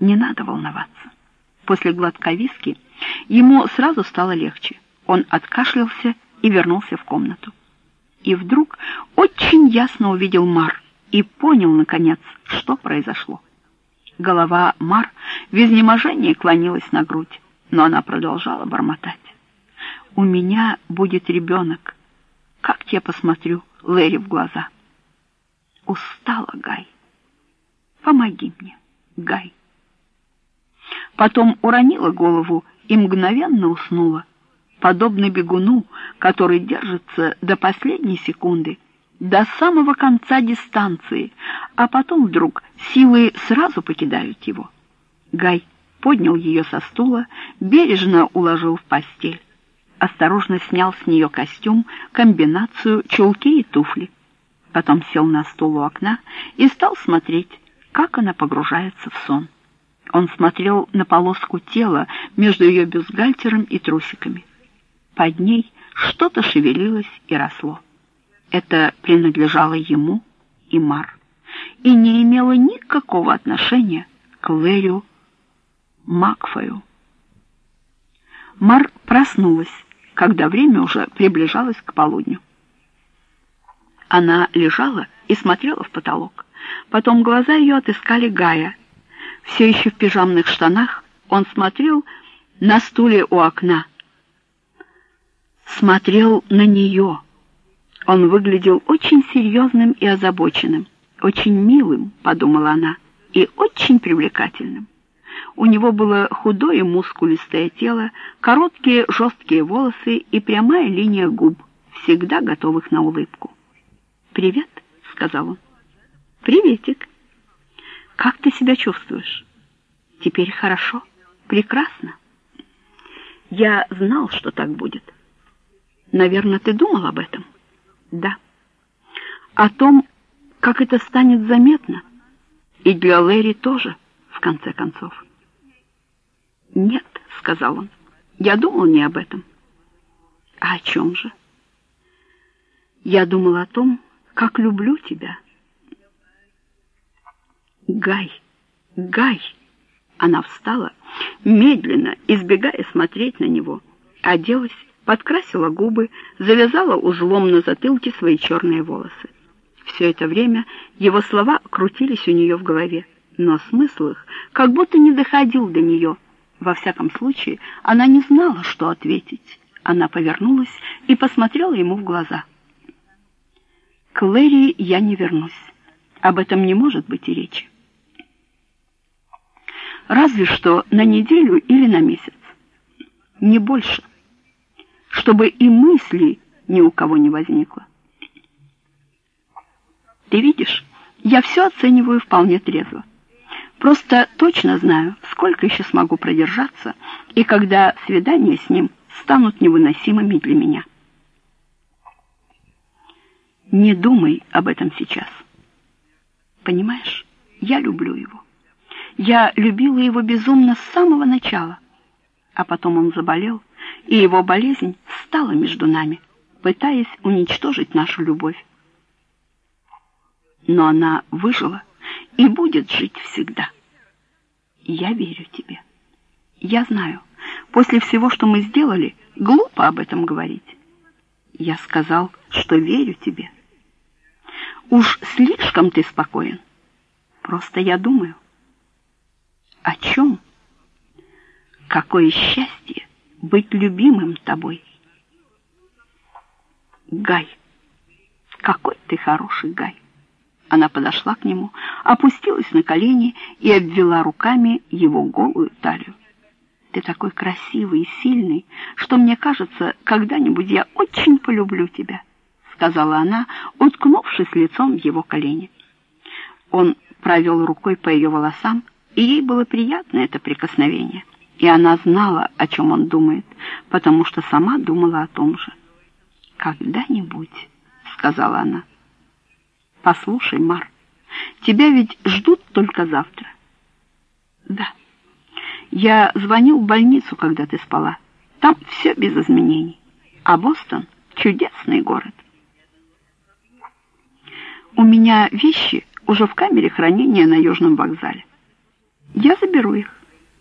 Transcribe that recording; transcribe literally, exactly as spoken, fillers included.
Не надо волноваться. После глотка виски ему сразу стало легче. Он откашлялся и вернулся в комнату. И вдруг очень ясно увидел Мар и понял, наконец, что произошло. Голова Мар в изнеможении клонилась на грудь, но она продолжала бормотать. «У меня будет ребенок. Как я посмотрю Лэри в глаза?» «Устала, Гай. Помоги мне, Гай». Потом уронила голову и мгновенно уснула, подобно бегуну, который держится до последней секунды, до самого конца дистанции, а потом вдруг силы сразу покидают его. Гай поднял ее со стула, бережно уложил в постель, осторожно снял с нее костюм, комбинацию, чулки и туфли. Потом сел на стул у окна и стал смотреть, как она погружается в сон. Он смотрел на полоску тела между ее бюстгальтером и трусиками. Под ней что-то шевелилось и росло. Это принадлежало ему и Мар, и не имело никакого отношения к Лэрию Макфою. Мар проснулась, когда время уже приближалось к полудню. Она лежала и смотрела в потолок. Потом глаза ее отыскали Гая. Все еще в пижамных штанах он смотрел на стуле у окна. Смотрел на нее. Он выглядел очень серьезным и озабоченным, очень милым, подумала она, и очень привлекательным. У него было худое мускулистое тело, короткие жесткие волосы и прямая линия губ, всегда готовых на улыбку. «Привет», — сказал он. «Приветик. Как ты себя чувствуешь?» «Теперь хорошо. Прекрасно. Я знал, что так будет». «Наверное, ты думал об этом?» «Да. О том, как это станет заметно. И для Лэри тоже, в конце концов». «Нет», — сказал он, — «я думал не об этом». «А о чем же?» «Я думал о том, как люблю тебя». «Гай, Гай!» Она встала, медленно, избегая смотреть на него, оделась, подкрасила губы, завязала узлом на затылке свои черные волосы. Все это время его слова крутились у нее в голове, но смысл их как будто не доходил до нее. Во всяком случае, она не знала, что ответить. Она повернулась и посмотрела ему в глаза. «К Лэри я не вернусь. Об этом не может быть и речи. Разве что на неделю или на месяц. Не больше. Чтобы и мысли ни у кого не возникло. Ты видишь, я все оцениваю вполне трезво. Просто точно знаю, сколько еще смогу продержаться, и когда свидания с ним станут невыносимыми для меня. Не думай об этом сейчас. Понимаешь, я люблю его. Я любила его безумно с самого начала. А потом он заболел, и его болезнь стала между нами, пытаясь уничтожить нашу любовь. Но она выжила и будет жить всегда. Я верю тебе. Я знаю, после всего, что мы сделали, глупо об этом говорить. Я сказал, что верю тебе. Уж слишком ты спокоен. Просто я думаю. О чем? Какое счастье быть любимым тобой. Гай, какой ты хороший, Гай. Она подошла к нему, опустилась на колени и обвела руками его голую талию. Ты такой красивый и сильный, что мне кажется, когда-нибудь я очень полюблю тебя, сказала она, уткнувшись лицом в его колени. Он провел рукой по ее волосам, и ей было приятно это прикосновение, и она знала, о чем он думает, потому что сама думала о том же. «Когда-нибудь», — сказала она. «Послушай, Мар, тебя ведь ждут только завтра». «Да. Я звонил в больницу, когда ты спала. Там все без изменений. А Бостон — чудесный город. У меня вещи уже в камере хранения на Южном вокзале. Я заберу их.